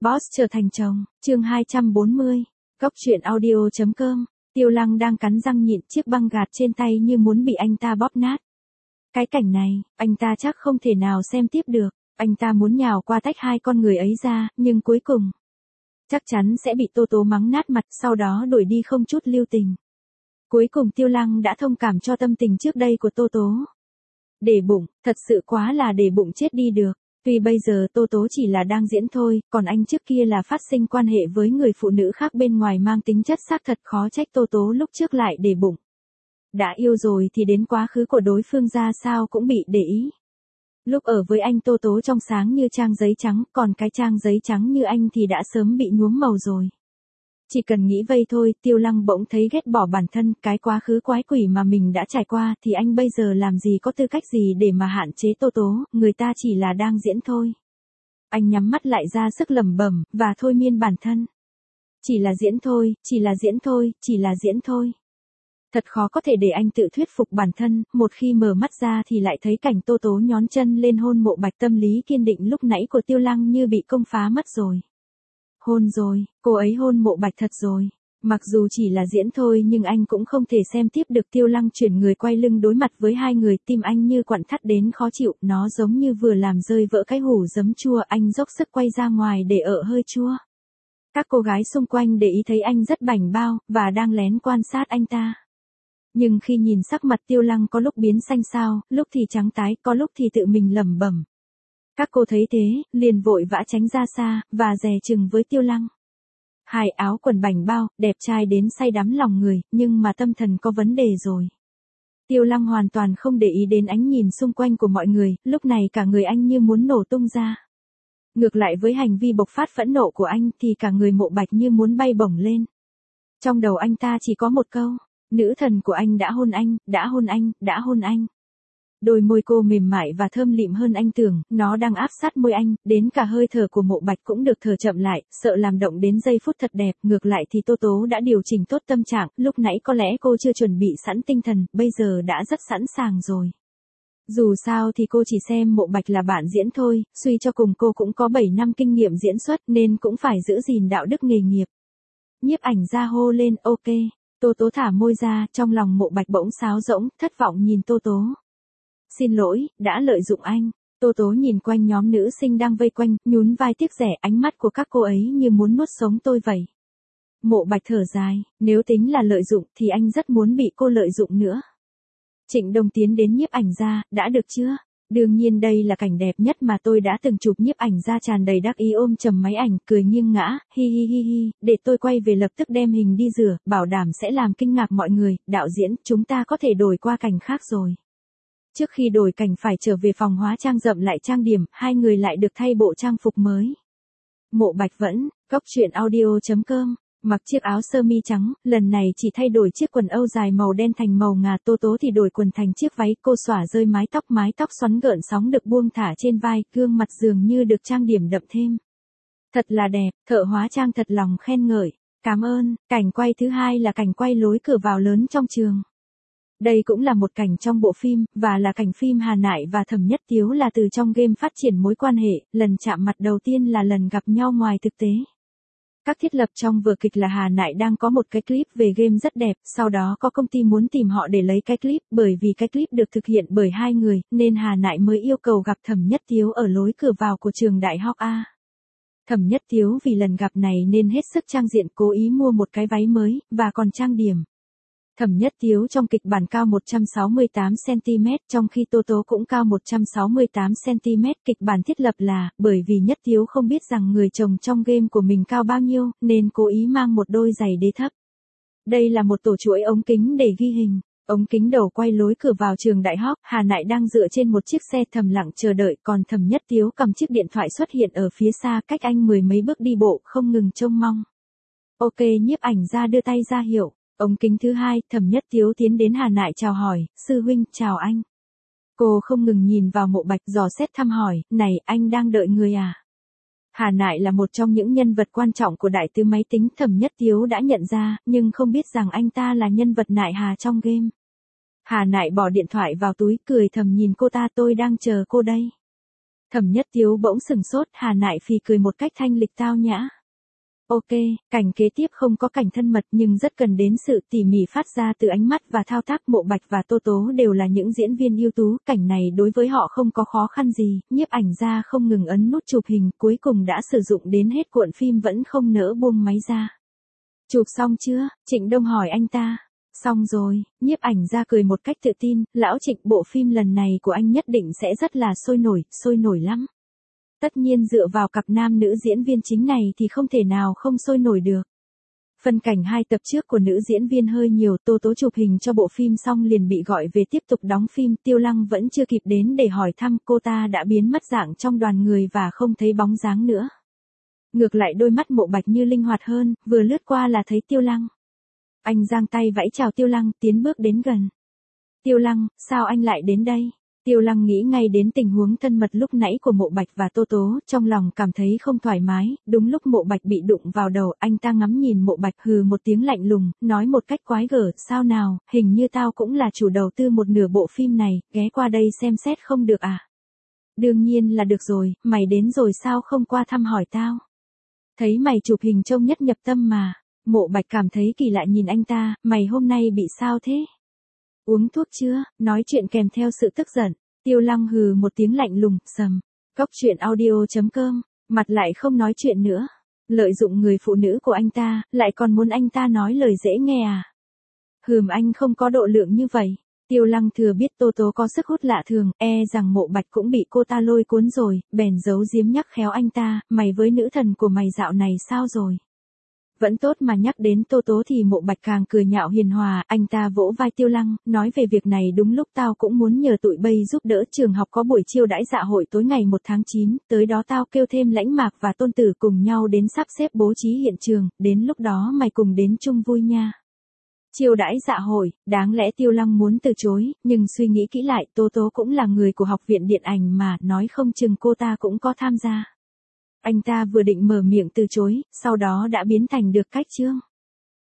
Boss trở thành chồng, chương 240, Cốc truyện audio.com, Tiêu Lăng đang cắn răng nhịn chiếc băng gạt trên tay như muốn bị anh ta bóp nát. Cái cảnh này, anh ta chắc không thể nào xem tiếp được, anh ta muốn nhào qua tách hai con người ấy ra, nhưng cuối cùng, chắc chắn sẽ bị Tô Tố mắng nát mặt, sau đó đuổi đi không chút lưu tình. Cuối cùng Tiêu Lăng đã thông cảm cho tâm tình trước đây của Tô Tố. Để bụng, thật sự quá là để bụng chết đi được. Tuy bây giờ Tô Tố chỉ là đang diễn thôi, còn anh trước kia là phát sinh quan hệ với người phụ nữ khác bên ngoài mang tính chất xác thật, khó trách Tô Tố lúc trước lại để bụng. Đã yêu rồi thì đến quá khứ của đối phương ra sao cũng bị để ý. Lúc ở với anh Tô Tố trong sáng như trang giấy trắng, còn cái trang giấy trắng như anh thì đã sớm bị nhuốm màu rồi. Chỉ cần nghĩ vây thôi, Tiêu Lăng bỗng thấy ghét bỏ bản thân, cái quá khứ quái quỷ mà mình đã trải qua, thì anh bây giờ làm gì có tư cách gì để mà hạn chế Tô Tố, người ta chỉ là đang diễn thôi. Anh nhắm mắt lại ra sức lẩm bẩm, và thôi miên bản thân. Chỉ là diễn thôi, chỉ là diễn thôi, chỉ là diễn thôi. Thật khó có thể để anh tự thuyết phục bản thân, một khi mở mắt ra thì lại thấy cảnh Tô Tố nhón chân lên hôn Mộ Bạch, tâm lý kiên định lúc nãy của Tiêu Lăng như bị công phá mất rồi. Hôn rồi, cô ấy hôn Mộ Bạch thật rồi. Mặc dù chỉ là diễn thôi nhưng anh cũng không thể xem tiếp được. Tiêu Lăng chuyển người quay lưng đối mặt với hai người, tim anh như quặn thắt đến khó chịu, nó giống như vừa làm rơi vỡ cái hũ giấm chua, anh dốc sức quay ra ngoài để ợ hơi chua. Các cô gái xung quanh để ý thấy anh rất bảnh bao, và đang lén quan sát anh ta. Nhưng khi nhìn sắc mặt Tiêu Lăng có lúc biến xanh xao, lúc thì trắng tái, có lúc thì tự mình lẩm bẩm. Các cô thấy thế, liền vội vã tránh ra xa, và dè chừng với Tiêu Lăng. Hai áo quần bảnh bao, đẹp trai đến say đắm lòng người, nhưng mà tâm thần có vấn đề rồi. Tiêu Lăng hoàn toàn không để ý đến ánh nhìn xung quanh của mọi người, lúc này cả người anh như muốn nổ tung ra. Ngược lại với hành vi bộc phát phẫn nộ của anh thì cả người Mộ Bạch như muốn bay bổng lên. Trong đầu anh ta chỉ có một câu, nữ thần của anh đã hôn anh, đã hôn anh, đã hôn anh. Đôi môi cô mềm mại và thơm lịm hơn anh tưởng, nó đang áp sát môi anh, đến cả hơi thở của Mộ Bạch cũng được thở chậm lại, sợ làm động đến giây phút thật đẹp. Ngược lại thì Tô Tố đã điều chỉnh tốt tâm trạng, lúc nãy có lẽ cô chưa chuẩn bị sẵn tinh thần, bây giờ đã rất sẵn sàng rồi. Dù sao thì cô chỉ xem Mộ Bạch là bạn diễn thôi, suy cho cùng cô cũng có 7 năm kinh nghiệm diễn xuất nên cũng phải giữ gìn đạo đức nghề nghiệp. Nhiếp ảnh ra hô lên, ok. Tô Tố thả môi ra, trong lòng Mộ Bạch bỗng sáo rỗng, thất vọng nhìn Tô Tố. Xin lỗi, đã lợi dụng anh. Tô Tố nhìn quanh nhóm nữ sinh đang vây quanh, nhún vai tiếc rẻ, ánh mắt của các cô ấy như muốn nuốt sống tôi vậy. Mộ Bạch thở dài, nếu tính là lợi dụng thì anh rất muốn bị cô lợi dụng nữa. Trịnh Đông tiến đến nhiếp ảnh ra, đã được chưa? Đương nhiên đây là cảnh đẹp nhất mà tôi đã từng chụp. Nhiếp ảnh ra tràn đầy đắc ý ôm chầm máy ảnh, cười nghiêng ngã, hi hi hi hi, để tôi quay về lập tức đem hình đi rửa, bảo đảm sẽ làm kinh ngạc mọi người. Đạo diễn, chúng ta có thể đổi qua cảnh khác rồi. Trước khi đổi cảnh phải trở về phòng hóa trang dậm lại trang điểm, hai người lại được thay bộ trang phục mới. Mộ Bạch vẫn, Cốc truyện audio.com, mặc chiếc áo sơ mi trắng, lần này chỉ thay đổi chiếc quần âu dài màu đen thành màu ngà. Tô Tố thì đổi quần thành chiếc váy, cô xõa rơi mái tóc xoắn gợn sóng được buông thả trên vai, gương mặt dường như được trang điểm đậm thêm. Thật là đẹp, thợ hóa trang thật lòng khen ngợi. Cảm ơn. Cảnh quay thứ hai là cảnh quay lối cửa vào lớn trong trường. Đây cũng là một cảnh trong bộ phim, và là cảnh phim Hà Nại và Thẩm Nhất Tiếu là từ trong game phát triển mối quan hệ, lần chạm mặt đầu tiên là lần gặp nhau ngoài thực tế. Các thiết lập trong vở kịch là Hà Nại đang có một cái clip về game rất đẹp, sau đó có công ty muốn tìm họ để lấy cái clip, bởi vì cái clip được thực hiện bởi hai người, nên Hà Nại mới yêu cầu gặp Thẩm Nhất Tiếu ở lối cửa vào của trường đại học A. Thẩm Nhất Tiếu vì lần gặp này nên hết sức trang diện, cố ý mua một cái váy mới, và còn trang điểm. Thẩm Nhất Tiếu trong kịch bản cao 168cm, trong khi Tô Tố cũng cao 168cm. Kịch bản thiết lập là, bởi vì Nhất Tiếu không biết rằng người chồng trong game của mình cao bao nhiêu, nên cố ý mang một đôi giày đế thấp. Đây là một tổ chuỗi ống kính để ghi hình. Ống kính đầu quay lối cửa vào trường đại học, Hà Nại đang dựa trên một chiếc xe thầm lặng chờ đợi, còn Thẩm Nhất Tiếu cầm chiếc điện thoại xuất hiện ở phía xa, cách anh mười mấy bước đi bộ, không ngừng trông mong. Ok, nhiếp ảnh ra đưa tay ra hiệu. Ống kính thứ hai, Thẩm Nhất Tiếu tiến đến Hà Nại chào hỏi, sư huynh, chào anh. Cô không ngừng nhìn vào Mộ Bạch dò xét thăm hỏi, này, anh đang đợi người à? Hà Nại là một trong những nhân vật quan trọng của đại tứ máy tính, Thẩm Nhất Tiếu đã nhận ra, nhưng không biết rằng anh ta là nhân vật Nại Hà trong game. Hà Nại bỏ điện thoại vào túi, cười thầm nhìn cô ta, tôi đang chờ cô đây. Thẩm Nhất Tiếu bỗng sừng sốt, Hà Nại Phì cười một cách thanh lịch tao nhã. Ok, cảnh kế tiếp không có cảnh thân mật nhưng rất cần đến sự tỉ mỉ phát ra từ ánh mắt và thao tác. Mộ Bạch và Tô Tố đều là những diễn viên ưu tú, cảnh này đối với họ không có khó khăn gì, nhiếp ảnh gia không ngừng ấn nút chụp hình, cuối cùng đã sử dụng đến hết cuộn phim vẫn không nỡ buông máy ra. Chụp xong chưa? Trịnh Đông hỏi anh ta. Xong rồi, nhiếp ảnh gia cười một cách tự tin, lão Trịnh, bộ phim lần này của anh nhất định sẽ rất là sôi nổi lắm. Tất nhiên dựa vào cặp nam nữ diễn viên chính này thì không thể nào không sôi nổi được. Phân cảnh 2 tập trước của nữ diễn viên hơi nhiều, Tô Tố chụp hình cho bộ phim xong liền bị gọi về tiếp tục đóng phim, Tiêu Lăng vẫn chưa kịp đến để hỏi thăm, cô ta đã biến mất dạng trong đoàn người và không thấy bóng dáng nữa. Ngược lại đôi mắt Mộ Bạch như linh hoạt hơn, vừa lướt qua là thấy Tiêu Lăng. Anh giang tay vẫy chào Tiêu Lăng, tiến bước đến gần. Tiêu Lăng, sao anh lại đến đây? Tiêu Lăng nghĩ ngay đến tình huống thân mật lúc nãy của Mộ Bạch và Tô Tố, trong lòng cảm thấy không thoải mái. Đúng lúc Mộ Bạch bị đụng vào đầu, anh ta ngắm nhìn Mộ Bạch, hừ một tiếng lạnh lùng, nói một cách quái gở, sao nào, hình như tao cũng là chủ đầu tư một nửa bộ phim này, ghé qua đây xem xét không được à? Đương nhiên là được rồi, mày đến rồi sao không qua thăm hỏi tao? Thấy mày chụp hình trông nhất nhập tâm mà. Mộ Bạch cảm thấy kỳ lạ nhìn anh ta, mày hôm nay bị sao thế? Uống thuốc chưa? Nói chuyện kèm theo sự tức giận. Tiêu Lăng hừ một tiếng lạnh lùng, sầm. Cóc truyện audio.com, mặt lại không nói chuyện nữa. Lợi dụng người phụ nữ của anh ta, lại còn muốn anh ta nói lời dễ nghe à? Anh không có độ lượng như vậy. Tiêu Lăng thừa biết Tô Tố có sức hút lạ thường, rằng Mộ Bạch cũng bị cô ta lôi cuốn rồi, bèn giấu giếm nhắc khéo anh ta, mày với nữ thần của mày dạo này sao rồi? Vẫn tốt mà nhắc đến Tô Tố thì Mộ Bạch càng cười nhạo hiền hòa, anh ta vỗ vai Tiêu Lăng, nói về việc này đúng lúc tao cũng muốn nhờ tụi bay giúp đỡ, trường học có buổi chiêu đãi dạ hội tối ngày 1 tháng 9, tới đó tao kêu thêm Lãnh Mạc và Tôn Tử cùng nhau đến sắp xếp bố trí hiện trường, đến lúc đó mày cùng đến chung vui nha. Chiêu đãi dạ hội, đáng lẽ Tiêu Lăng muốn từ chối, nhưng suy nghĩ kỹ lại, Tô Tố cũng là người của học viện điện ảnh mà, nói không chừng cô ta cũng có tham gia. Anh ta vừa định mở miệng từ chối, sau đó đã biến thành được cách chương.